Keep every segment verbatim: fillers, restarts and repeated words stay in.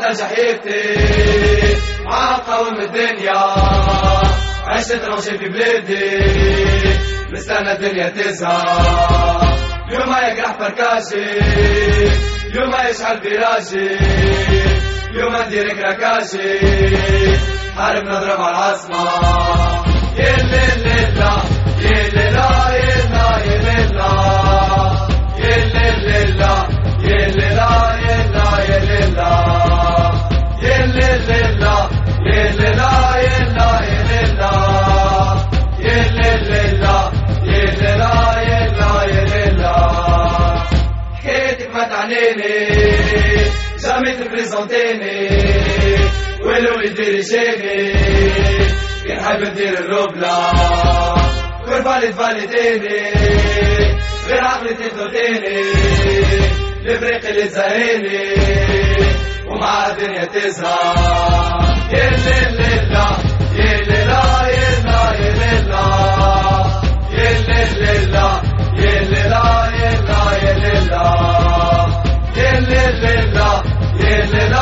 برتاج حياتي مع قوم الدنيا، عشت روشي في بلادي مستنى الدنيا تزهى. يوم يقرح بركاشي، يوم يشعل فراجي، يوم نديرك ركاشي، حارب نضرب على العاصمة. يا الليل ليلة يا ليلة يا ليلة يا ليلة يا ليلة يا ليلة يا ليلة يا ليلة يا ليلة يا ليلة يا ليلة يا ليلة. حكايتك ما تعنيني جامي تبريزونتيني، ولو يدير جيني كان حاب ندير الربلة، كل بالي تفاليتيني غير عقلي تثوتيني، الفريق اللي تزهيني ومع الدنيا تزهى. يا ليلة يا ليلة يا ليلة يا ليلة يا ليلة يا ليلة يا ليلة يا ليلة يا ليلة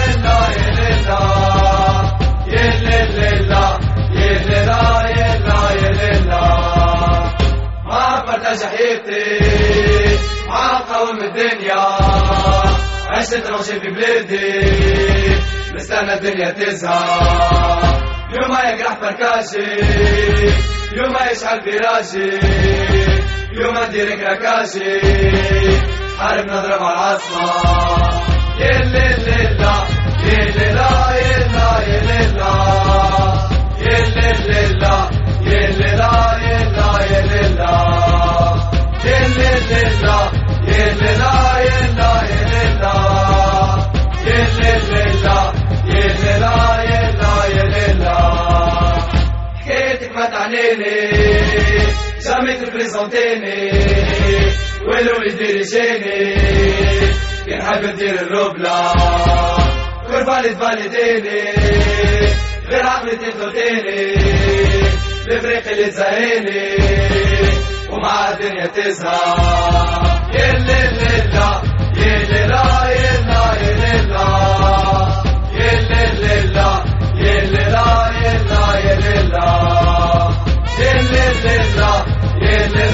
يا ليلة يا ليلة يا ليلة. مع برتاج حياتي مع قوم الدنيا، عشت روشي في بلادي مستنى الدنيا تزهى. يوم يقرح بركاشي، يوم يشعل فراجي، يوم نديرك ركاشي، حارب نضرب على العاصمة. يا ليلة يا ليلة يا ليلة يا ليلة يا ليلة يا ليلة يا ليلة يا ليلة يا ليلة يا ليلة يا ليلة. حكايتك ما تعنيني جامي تبريزونتيني، ولو يدير جيني كان حاب ندير الربلة، كل بالي تفاليتيني غير عقلي تثوتيني، الفريق اللي تزهيني ومع الدنيا تزهى. يا ليلة يا ليلة يا ليلة يا ليلة يا ليلة يا ليلة يا ليلة يا ليلة يا ليلة